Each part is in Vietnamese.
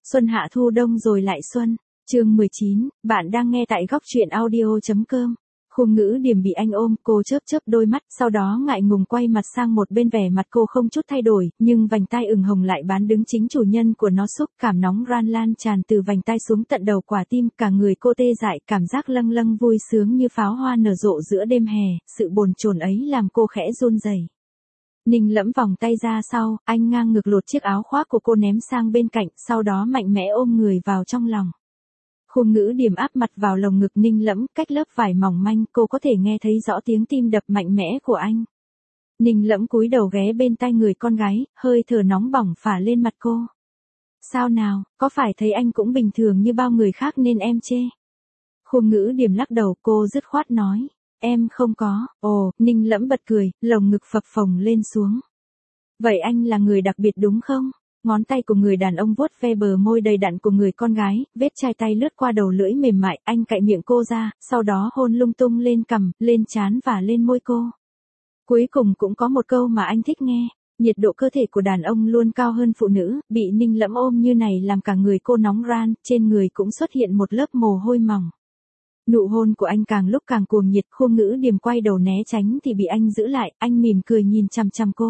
Xuân hạ thu đông rồi lại xuân. Chương 19, bạn đang nghe tại góc truyện audio.com. Khung Ngữ Điềm bị anh ôm, cô chớp chớp đôi mắt, sau đó ngại ngùng quay mặt sang một bên, vẻ mặt cô không chút thay đổi, nhưng vành tai ửng hồng lại bán đứng chính chủ nhân của nó. Xúc cảm nóng ran lan tràn từ vành tai xuống tận đầu quả tim, cả người cô tê dại, cảm giác lâng lâng vui sướng như pháo hoa nở rộ giữa đêm hè, sự bồn chồn ấy làm cô khẽ run rẩy. Ninh Lẫm vòng tay ra sau, anh ngang ngược lột chiếc áo khoác của cô ném sang bên cạnh, sau đó mạnh mẽ ôm người vào trong lòng. Khung Ngữ Điềm áp mặt vào lồng ngực Ninh Lẫm, cách lớp vải mỏng manh, cô có thể nghe thấy rõ tiếng tim đập mạnh mẽ của anh. Ninh Lẫm cúi đầu ghé bên tai người con gái, hơi thở nóng bỏng phả lên mặt cô. Sao nào, có phải thấy anh cũng bình thường như bao người khác nên em chê? Khung Ngữ Điềm lắc đầu, cô dứt khoát nói. Em không có. Ồ, Ninh Lẫm bật cười, lồng ngực phập phồng lên xuống. Vậy anh là người đặc biệt đúng không? Ngón tay của người đàn ông vuốt ve bờ môi đầy đặn của người con gái, vết chai tay lướt qua đầu lưỡi mềm mại, anh cạy miệng cô ra, sau đó hôn lung tung lên cằm, lên trán và lên môi cô. Cuối cùng cũng có một câu mà anh thích nghe, nhiệt độ cơ thể của đàn ông luôn cao hơn phụ nữ, bị Ninh Lẫm ôm như này làm cả người cô nóng ran, trên người cũng xuất hiện một lớp mồ hôi mỏng. Nụ hôn của anh càng lúc càng cuồng nhiệt, Khung Ngữ Điềm quay đầu né tránh thì bị anh giữ lại, anh mỉm cười nhìn chằm chằm cô.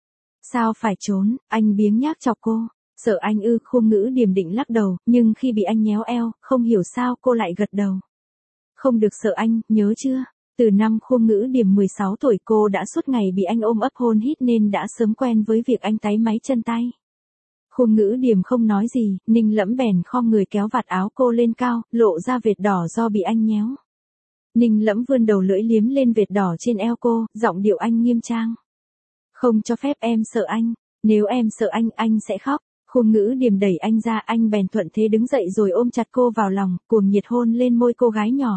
Sao phải trốn, anh biếng nhác chọc cô. Sợ anh ư? Khung Ngữ Điềm định lắc đầu, nhưng khi bị anh nhéo eo, không hiểu sao cô lại gật đầu. Không được sợ anh, nhớ chưa? Từ năm Khung Ngữ Điềm 16 tuổi cô đã suốt ngày bị anh ôm ấp hôn hít nên đã sớm quen với việc anh táy máy chân tay. Khung Ngữ Điềm không nói gì, Ninh Lẫm bèn khom người kéo vạt áo cô lên cao, lộ ra vệt đỏ do bị anh nhéo. Ninh Lẫm vươn đầu lưỡi liếm lên vệt đỏ trên eo cô, giọng điệu anh nghiêm trang. Không cho phép em sợ anh, nếu em sợ anh sẽ khóc. Khung Ngữ Điềm đẩy anh ra, anh bèn thuận thế đứng dậy rồi ôm chặt cô vào lòng, cuồng nhiệt hôn lên môi cô gái nhỏ.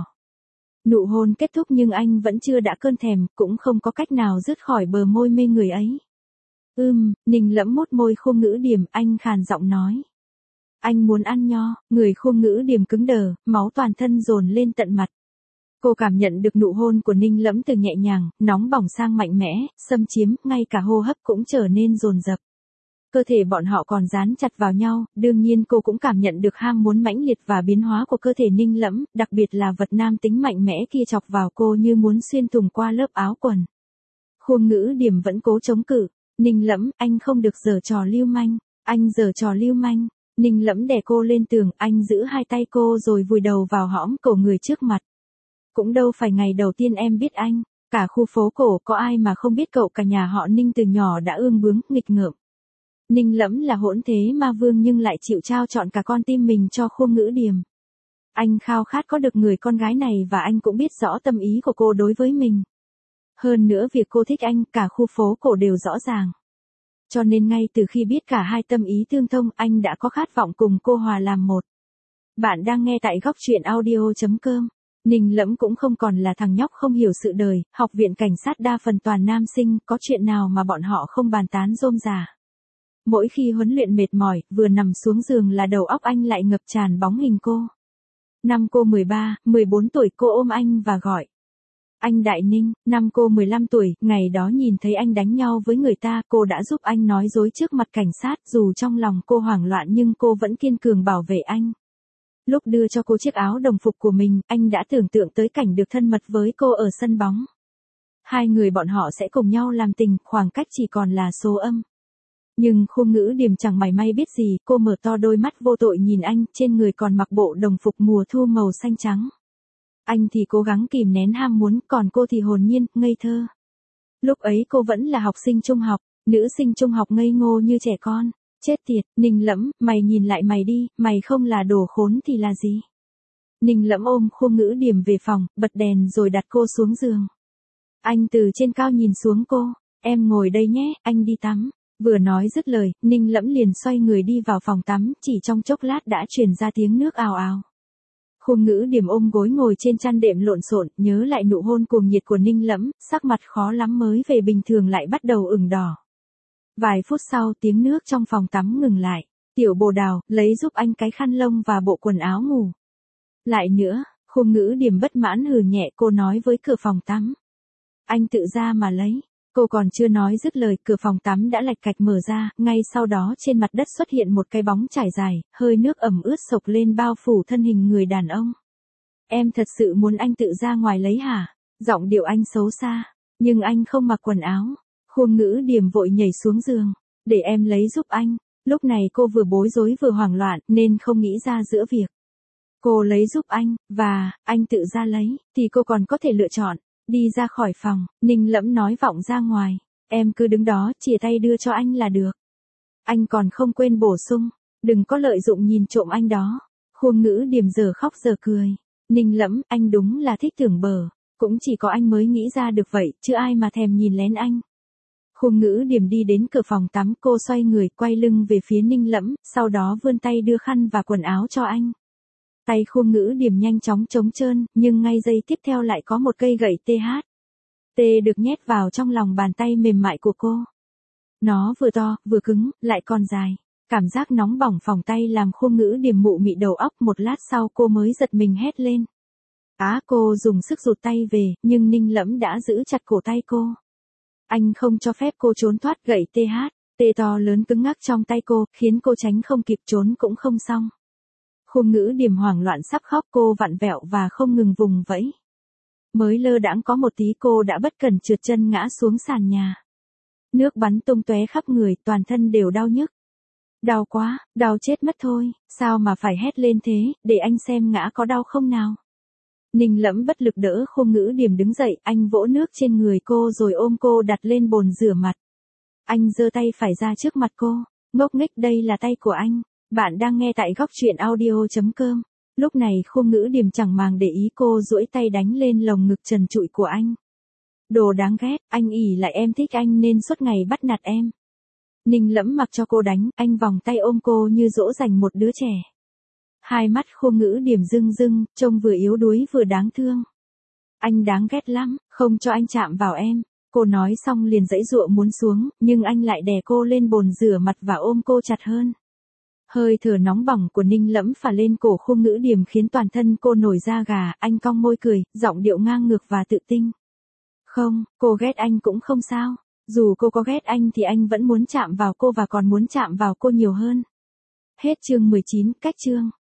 Nụ hôn kết thúc nhưng anh vẫn chưa đã cơn thèm, cũng không có cách nào dứt khỏi bờ môi mê người ấy. Ninh Lẫm mút môi Khung Ngữ Điềm, anh khàn giọng nói. Anh muốn ăn nho. Người Khung Ngữ Điềm cứng đờ, máu toàn thân dồn lên tận mặt. Cô cảm nhận được nụ hôn của Ninh Lẫm từ nhẹ nhàng, nóng bỏng sang mạnh mẽ, xâm chiếm, ngay cả hô hấp cũng trở nên dồn dập. Cơ thể bọn họ còn dán chặt vào nhau, đương nhiên cô cũng cảm nhận được ham muốn mãnh liệt và biến hóa của cơ thể Ninh Lẫm, đặc biệt là vật nam tính mạnh mẽ kia chọc vào cô như muốn xuyên thủng qua lớp áo quần. Khung Ngữ Điềm vẫn cố chống cự. Ninh Lẫm, anh không được giở trò lưu manh. Anh giở trò lưu manh. Ninh Lẫm đè cô lên tường, anh giữ hai tay cô rồi vùi đầu vào hõm cổ người trước mặt. Cũng đâu phải ngày đầu tiên em biết anh, cả khu phố cổ có ai mà không biết cậu, cả nhà họ Ninh từ nhỏ đã ương bướng, nghịch ngợm. Ninh Lẫm là hỗn thế ma vương nhưng lại chịu trao trọn cả con tim mình cho Khung Ngữ Điềm. Anh khao khát có được người con gái này và anh cũng biết rõ tâm ý của cô đối với mình. Hơn nữa việc cô thích anh, cả khu phố cổ đều rõ ràng. Cho nên ngay từ khi biết cả hai tâm ý tương thông, anh đã có khát vọng cùng cô hòa làm một. Bạn đang nghe tại góc truyện audio.com. Ninh Lẫm cũng không còn là thằng nhóc không hiểu sự đời, học viện cảnh sát đa phần toàn nam sinh, có chuyện nào mà bọn họ không bàn tán rôm rả. Mỗi khi huấn luyện mệt mỏi, vừa nằm xuống giường là đầu óc anh lại ngập tràn bóng hình cô. Năm cô 13, 14 tuổi cô ôm anh và gọi. Anh Đại Ninh. Năm cô 15 tuổi, ngày đó nhìn thấy anh đánh nhau với người ta, cô đã giúp anh nói dối trước mặt cảnh sát, dù trong lòng cô hoảng loạn nhưng cô vẫn kiên cường bảo vệ anh. Lúc đưa cho cô chiếc áo đồng phục của mình, anh đã tưởng tượng tới cảnh được thân mật với cô ở sân bóng. Hai người bọn họ sẽ cùng nhau làm tình, khoảng cách chỉ còn là số âm. Nhưng Khung Ngữ Điềm chẳng mảy may biết gì, cô mở to đôi mắt vô tội nhìn anh, trên người còn mặc bộ đồng phục mùa thu màu xanh trắng. Anh thì cố gắng kìm nén ham muốn, còn cô thì hồn nhiên, ngây thơ. Lúc ấy cô vẫn là học sinh trung học, nữ sinh trung học ngây ngô như trẻ con. Chết tiệt, Ninh Lẫm, mày nhìn lại mày đi, mày không là đồ khốn thì là gì? Ninh Lẫm ôm Khung Ngữ Điềm về phòng, bật đèn rồi đặt cô xuống giường. Anh từ trên cao nhìn xuống cô, em ngồi đây nhé, anh đi tắm. Vừa nói dứt lời, Ninh Lẫm liền xoay người đi vào phòng tắm, chỉ trong chốc lát đã truyền ra tiếng nước ào ào. Khung Ngữ Điềm ôm gối ngồi trên chăn đệm lộn xộn, nhớ lại nụ hôn cuồng nhiệt của Ninh Lẫm, sắc mặt khó lắm mới về bình thường lại bắt đầu ửng đỏ. Vài phút sau tiếng nước trong phòng tắm ngừng lại. Tiểu Bồ Đào, lấy giúp anh cái khăn lông và bộ quần áo ngủ. Lại nữa, Khung Ngữ Điềm bất mãn hừ nhẹ, cô nói với cửa phòng tắm. Anh tự ra mà lấy. Cô còn chưa nói dứt lời, cửa phòng tắm đã lạch cạch mở ra, ngay sau đó trên mặt đất xuất hiện một cái bóng trải dài, hơi nước ẩm ướt sộc lên bao phủ thân hình người đàn ông. Em thật sự muốn anh tự ra ngoài lấy hả? Giọng điệu anh xấu xa, nhưng anh không mặc quần áo. Khuông Ngữ Điềm vội nhảy xuống giường, để em lấy giúp anh. Lúc này cô vừa bối rối vừa hoảng loạn nên không nghĩ ra giữa việc cô lấy giúp anh, và anh tự ra lấy, thì cô còn có thể lựa chọn. Đi ra khỏi phòng, Ninh Lẫm nói vọng ra ngoài. Em cứ đứng đó, chìa tay đưa cho anh là được. Anh còn không quên bổ sung, đừng có lợi dụng nhìn trộm anh đó. Khuông Ngữ Điềm giờ khóc giờ cười. Ninh Lẫm, anh đúng là thích tưởng bở. Cũng chỉ có anh mới nghĩ ra được vậy, chứ ai mà thèm nhìn lén anh. Khuông Ngữ Điềm đi đến cửa phòng tắm, cô xoay người quay lưng về phía Ninh Lẫm, sau đó vươn tay đưa khăn và quần áo cho anh. Tay Khuông Ngữ Điềm nhanh chóng trống trơn, nhưng ngay giây tiếp theo lại có một cây gậy THT được nhét vào trong lòng bàn tay mềm mại của cô. Nó vừa to, vừa cứng, lại còn dài. Cảm giác nóng bỏng phỏng tay làm Khuông Ngữ Điềm mụ mị đầu óc, một lát sau cô mới giật mình hét lên. Cô dùng sức rụt tay về, nhưng Ninh Lẫm đã giữ chặt cổ tay cô. Anh không cho phép cô trốn thoát, gậy THT to lớn cứng ngắc trong tay cô, khiến cô tránh không kịp, trốn cũng không xong. Khuông Ngữ Điềm hoảng loạn sắp khóc, cô vặn vẹo và không ngừng vùng vẫy. Mới lơ đãng có một tí cô đã bất cẩn trượt chân ngã xuống sàn nhà. Nước bắn tung tóe khắp người, toàn thân đều đau nhức. Đau quá, đau chết mất thôi, sao mà phải hét lên thế, để anh xem ngã có đau không nào. Ninh Lẫm bất lực đỡ Khuông Ngữ Điềm đứng dậy, anh vỗ nước trên người cô rồi ôm cô đặt lên bồn rửa mặt. Anh giơ tay phải ra trước mặt cô, ngốc nghếch, đây là tay của anh. Bạn đang nghe tại góc truyện audio.com. Lúc này Khuông Ngữ Điềm chẳng màng để ý, cô duỗi tay đánh lên lồng ngực trần trụi của anh. Đồ đáng ghét, anh ỉ lại em thích anh nên suốt ngày bắt nạt em. Ninh Lẫm mặc cho cô đánh, anh vòng tay ôm cô như dỗ dành một đứa trẻ. Hai mắt Khuông Ngữ Điềm rưng rưng, trông vừa yếu đuối vừa đáng thương. Anh đáng ghét lắm, không cho anh chạm vào em. Cô nói xong liền giãy giụa muốn xuống, nhưng anh lại đè cô lên bồn rửa mặt và ôm cô chặt hơn. Hơi thở nóng bỏng của Ninh Lẫm phả lên cổ Khuông Ngữ Điềm khiến toàn thân cô nổi da gà, anh cong môi cười, giọng điệu ngang ngược và tự tin. Không, cô ghét anh cũng không sao. Dù cô có ghét anh thì anh vẫn muốn chạm vào cô và còn muốn chạm vào cô nhiều hơn. Hết chương 19, cách chương.